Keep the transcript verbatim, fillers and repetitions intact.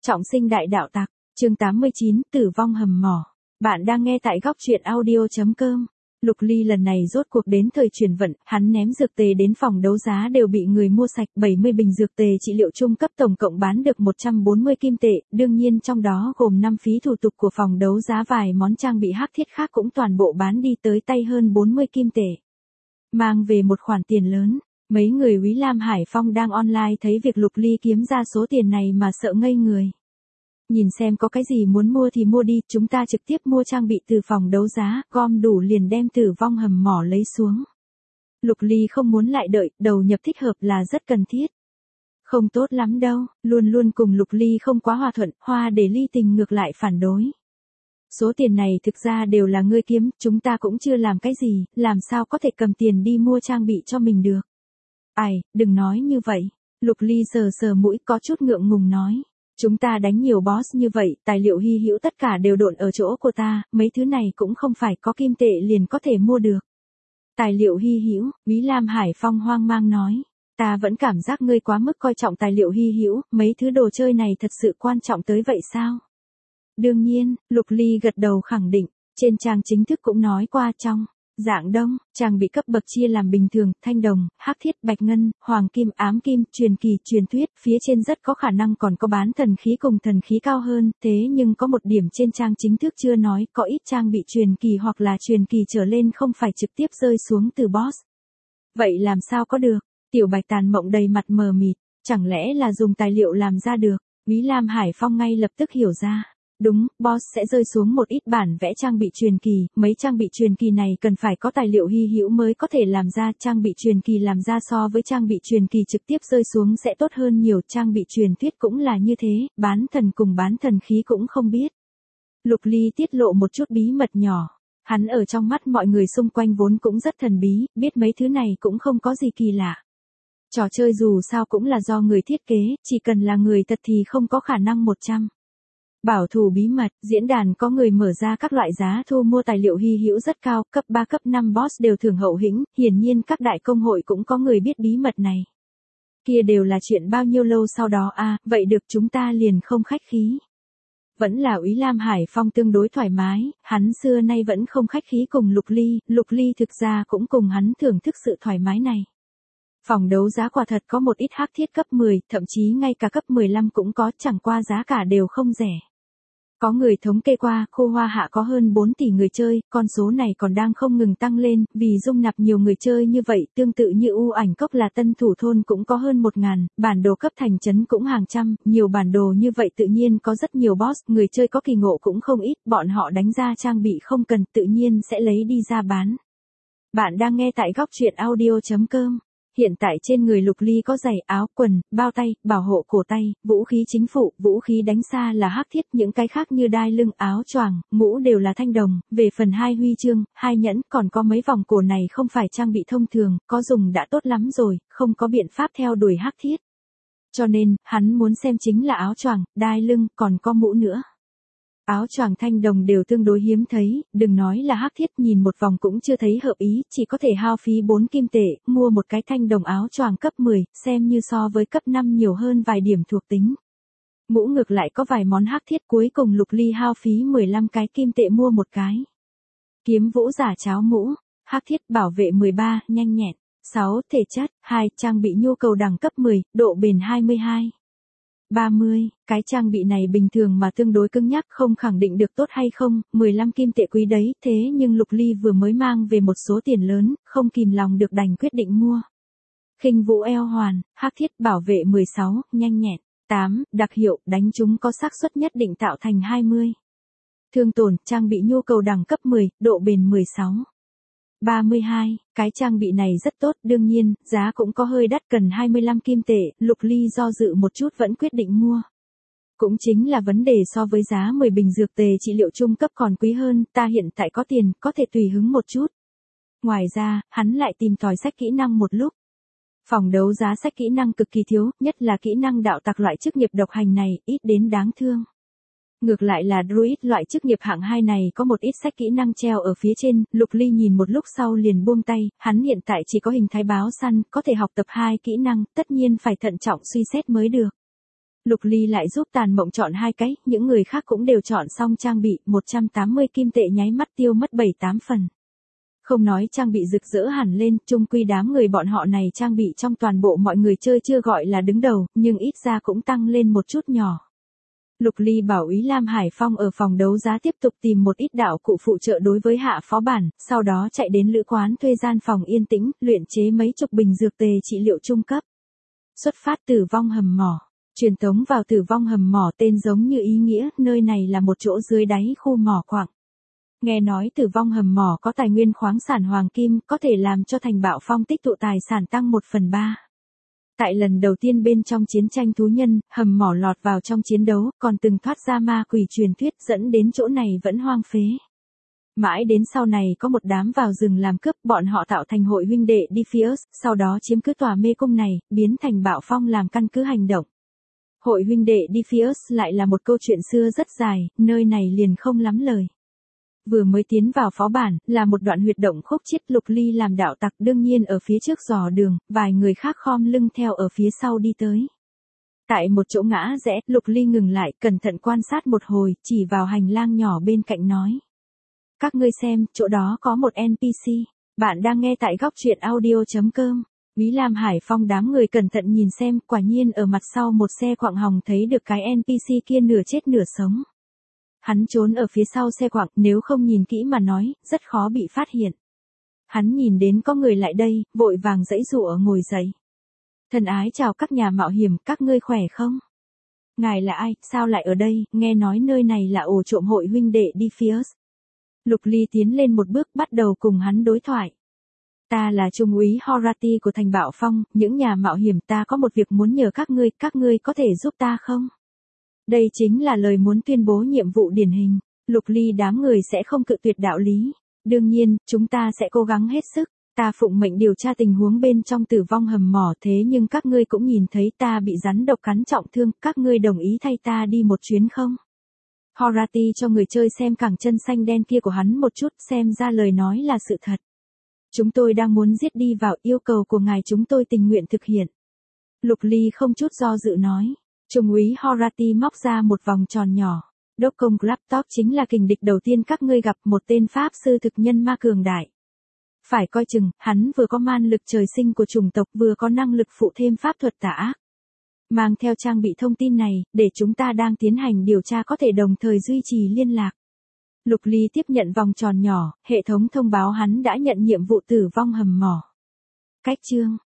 Trọng sinh đại đạo tặc, chương tám mươi chín, tử vong hầm mỏ. Bạn đang nghe tại góc truyện audio.com. Lục Ly lần này rốt cuộc đến thời chuyển vận, hắn ném dược tề đến phòng đấu giá đều bị người mua sạch, bảy mươi bình dược tề trị liệu trung cấp tổng cộng bán được một trăm bốn mươi kim tệ, đương nhiên trong đó gồm năm phí thủ tục của phòng đấu giá, vài món trang bị hắc thiết khác cũng toàn bộ bán đi tới tay hơn bốn mươi kim tệ. Mang về một khoản tiền lớn, mấy người Úy Lam Hải Phong đang online thấy việc Lục Ly kiếm ra số tiền này mà sợ ngây người. Nhìn xem có cái gì muốn mua thì mua đi, chúng ta trực tiếp mua trang bị từ phòng đấu giá, gom đủ liền đem tử vong hầm mỏ lấy xuống. Lục Ly không muốn lại đợi, đầu nhập thích hợp là rất cần thiết. Không tốt lắm đâu, luôn luôn cùng Lục Ly không quá hòa thuận, Hoa để Ly tình ngược lại phản đối. Số tiền này thực ra đều là ngươi kiếm, chúng ta cũng chưa làm cái gì, làm sao có thể cầm tiền đi mua trang bị cho mình được. Ai, đừng nói như vậy. Lục Ly sờ sờ mũi có chút ngượng ngùng nói. Chúng ta đánh nhiều boss như vậy, tài liệu hy hữu tất cả đều độn ở chỗ của ta, mấy thứ này cũng không phải có kim tệ liền có thể mua được. Tài liệu hy hữu, Úy Lam Hải Phong hoang mang nói. Ta vẫn cảm giác ngươi quá mức coi trọng tài liệu hy hữu, mấy thứ đồ chơi này thật sự quan trọng tới vậy sao? Đương nhiên, Lục Ly gật đầu khẳng định, trên trang chính thức cũng nói qua trong dạng đông, trang bị cấp bậc chia làm bình thường, thanh đồng, hắc thiết, bạch ngân, hoàng kim, ám kim, truyền kỳ, truyền thuyết, phía trên rất có khả năng còn có bán thần khí cùng thần khí cao hơn, thế nhưng có một điểm trên trang chính thức chưa nói, có ít trang bị truyền kỳ hoặc là truyền kỳ trở lên không phải trực tiếp rơi xuống từ boss. Vậy làm sao có được? Tiểu Bạch Tàn Mộng đầy mặt mờ mịt, chẳng lẽ là dùng tài liệu làm ra được? Úy Lam Hải Phong ngay lập tức hiểu ra. Đúng, boss sẽ rơi xuống một ít bản vẽ trang bị truyền kỳ, mấy trang bị truyền kỳ này cần phải có tài liệu hy hữu mới có thể làm ra, trang bị truyền kỳ làm ra so với trang bị truyền kỳ trực tiếp rơi xuống sẽ tốt hơn nhiều, trang bị truyền thuyết cũng là như thế, bán thần cùng bán thần khí cũng không biết. Lục Ly tiết lộ một chút bí mật nhỏ, hắn ở trong mắt mọi người xung quanh vốn cũng rất thần bí, biết mấy thứ này cũng không có gì kỳ lạ. Trò chơi dù sao cũng là do người thiết kế, chỉ cần là người thật thì không có khả năng một trăm. Bảo thủ bí mật, diễn đàn có người mở ra các loại giá thu mua tài liệu hy hữu rất cao, cấp ba cấp năm boss đều thường hậu hĩnh, hiển nhiên các đại công hội cũng có người biết bí mật này. Kia đều là chuyện bao nhiêu lâu sau đó à, vậy được chúng ta liền không khách khí. Vẫn là Úy Lam Hải Phong tương đối thoải mái, hắn xưa nay vẫn không khách khí cùng Lục Ly, Lục Ly thực ra cũng cùng hắn thưởng thức sự thoải mái này. Phòng đấu giá quả thật có một ít hắc thiết cấp mười, thậm chí ngay cả cấp mười lăm cũng có, chẳng qua giá cả đều không rẻ. Có người thống kê qua, khu Hoa Hạ có hơn bốn tỷ người chơi, con số này còn đang không ngừng tăng lên, vì dung nạp nhiều người chơi như vậy, tương tự như U Ảnh Cốc là Tân Thủ Thôn cũng có hơn một ngàn, bản đồ cấp thành trấn cũng hàng trăm, nhiều bản đồ như vậy tự nhiên có rất nhiều boss, người chơi có kỳ ngộ cũng không ít, bọn họ đánh ra trang bị không cần tự nhiên sẽ lấy đi ra bán. Bạn đang nghe tại góc truyện audio.com. Hiện tại trên người Lục Ly có giày, áo, quần, bao tay, bảo hộ cổ tay, vũ khí chính phụ, vũ khí đánh xa là hắc thiết, những cái khác như đai lưng, áo choàng, mũ đều là thanh đồng, về phần hai huy chương, hai nhẫn, còn có mấy vòng cổ này không phải trang bị thông thường, có dùng đã tốt lắm rồi, không có biện pháp theo đuổi hắc thiết. Cho nên, hắn muốn xem chính là áo choàng, đai lưng, còn có mũ nữa. Áo choàng thanh đồng đều tương đối hiếm thấy, đừng nói là hắc thiết, nhìn một vòng cũng chưa thấy hợp ý, chỉ có thể hao phí bốn kim tệ, mua một cái thanh đồng áo choàng cấp mười, xem như so với cấp năm nhiều hơn vài điểm thuộc tính. Mũ ngược lại có vài món hắc thiết, cuối cùng Lục Ly hao phí mười lăm cái kim tệ mua một cái. Kiếm vũ giả cháo mũ, hắc thiết, bảo vệ mười ba, nhanh nhẹn, sáu, thể chất, hai, trang bị nhu cầu đẳng cấp mười, độ bền hai mươi hai. ba mươi, cái trang bị này bình thường mà tương đối cứng nhắc, không khẳng định được tốt hay không, mười lăm kim tệ quý đấy, thế nhưng Lục Ly vừa mới mang về một số tiền lớn, không kìm lòng được đành quyết định mua. Khinh vũ eo hoàn, hắc thiết, bảo vệ mười sáu, nhanh nhẹn, tám, đặc hiệu, đánh chúng có xác suất nhất định tạo thành hai mươi. Thương tổn, trang bị nhu cầu đẳng cấp mười, độ bền mười sáu. ba mươi hai, cái trang bị này rất tốt, đương nhiên, giá cũng có hơi đắt, cần hai mươi lăm kim tệ, Lục Ly do dự một chút vẫn quyết định mua. Cũng chính là vấn đề so với giá mười bình dược tề trị liệu trung cấp còn quý hơn, ta hiện tại có tiền, có thể tùy hứng một chút. Ngoài ra, hắn lại tìm tòi sách kỹ năng một lúc. Phòng đấu giá sách kỹ năng cực kỳ thiếu, nhất là kỹ năng đạo tặc loại chức nghiệp độc hành này, ít đến đáng thương. Ngược lại là Druid loại chức nghiệp hạng hai này có một ít sách kỹ năng treo ở phía trên, Lục Ly nhìn một lúc sau liền buông tay, hắn hiện tại chỉ có hình thái báo săn, có thể học tập hai kỹ năng, tất nhiên phải thận trọng suy xét mới được. Lục Ly lại giúp Tàn Mộng chọn hai cái, những người khác cũng đều chọn xong trang bị, một trăm tám mươi kim tệ nháy mắt tiêu mất bảy tám phần. Không nói trang bị rực rỡ hẳn lên, chung quy đám người bọn họ này trang bị trong toàn bộ mọi người chơi chưa gọi là đứng đầu, nhưng ít ra cũng tăng lên một chút nhỏ. Lục Ly bảo Úy Lam Hải Phong ở phòng đấu giá tiếp tục tìm một ít đạo cụ phụ trợ đối với hạ phó bản, sau đó chạy đến lữ quán thuê gian phòng yên tĩnh, luyện chế mấy chục bình dược tề trị liệu trung cấp. Xuất phát Tử Vong Hầm Mỏ. Truyền tống vào Tử Vong Hầm Mỏ tên giống như ý nghĩa, nơi này là một chỗ dưới đáy khu mỏ quặng. Nghe nói Tử Vong Hầm Mỏ có tài nguyên khoáng sản hoàng kim, có thể làm cho Thành Bạo Phong tích tụ tài sản tăng một phần ba. Tại lần đầu tiên bên trong chiến tranh thú nhân, hầm mỏ lọt vào trong chiến đấu, còn từng thoát ra ma quỷ truyền thuyết dẫn đến chỗ này vẫn hoang phế. Mãi đến sau này có một đám vào rừng làm cướp, bọn họ tạo thành hội huynh đệ Diphius, sau đó chiếm cứ tòa mê cung này, biến Thành Bạo Phong làm căn cứ hành động. Hội huynh đệ Diphius lại là một câu chuyện xưa rất dài, nơi này liền không lắm lời. Vừa mới tiến vào phó bản, là một đoạn huyệt động khúc chiết. Lục Ly làm đạo tặc đương nhiên ở phía trước dò đường, vài người khác khom lưng theo ở phía sau đi tới. Tại một chỗ ngã rẽ, Lục Ly ngừng lại, cẩn thận quan sát một hồi, chỉ vào hành lang nhỏ bên cạnh nói. Các ngươi xem, chỗ đó có một en pê xê. Bạn đang nghe tại góc truyện audio chấm com. Úy Lam Hải Phong đám người cẩn thận nhìn xem, quả nhiên ở mặt sau một xe quạng hồng thấy được cái en pê xê kia nửa chết nửa sống. Hắn trốn ở phía sau xe quạng, nếu không nhìn kỹ mà nói, rất khó bị phát hiện. Hắn nhìn đến có người lại đây, vội vàng giãy giụa ngồi dậy. Thân ái chào các nhà mạo hiểm, các ngươi khỏe không? Ngài là ai, sao lại ở đây, nghe nói nơi này là ổ trộm hội huynh đệ Diphius. Lục Ly tiến lên một bước bắt đầu cùng hắn đối thoại. Ta là Trung úy Horati của Thành Bạo Phong, những nhà mạo hiểm ta có một việc muốn nhờ các ngươi, các ngươi có thể giúp ta không? Đây chính là lời muốn tuyên bố nhiệm vụ điển hình. Lục Ly đám người sẽ không cự tuyệt đạo lý. Đương nhiên, chúng ta sẽ cố gắng hết sức. Ta phụng mệnh điều tra tình huống bên trong Tử Vong Hầm Mỏ, thế nhưng các ngươi cũng nhìn thấy ta bị rắn độc cắn trọng thương, các ngươi đồng ý thay ta đi một chuyến không? Horati cho người chơi xem cẳng chân xanh đen kia của hắn một chút, xem ra lời nói là sự thật. Chúng tôi đang muốn giết đi vào, yêu cầu của ngài chúng tôi tình nguyện thực hiện. Lục Ly không chút do dự nói. Trung úy Horati móc ra một vòng tròn nhỏ. Đốc công Laptop chính là kình địch đầu tiên các ngươi gặp, một tên pháp sư thực nhân ma cường đại. Phải coi chừng, hắn vừa có man lực trời sinh của chủng tộc, vừa có năng lực phụ thêm pháp thuật tà ác. Mang theo trang bị thông tin này, để chúng ta đang tiến hành điều tra có thể đồng thời duy trì liên lạc. Lục Ly tiếp nhận vòng tròn nhỏ, hệ thống thông báo hắn đã nhận nhiệm vụ Tử Vong Hầm Mỏ. Cách chương.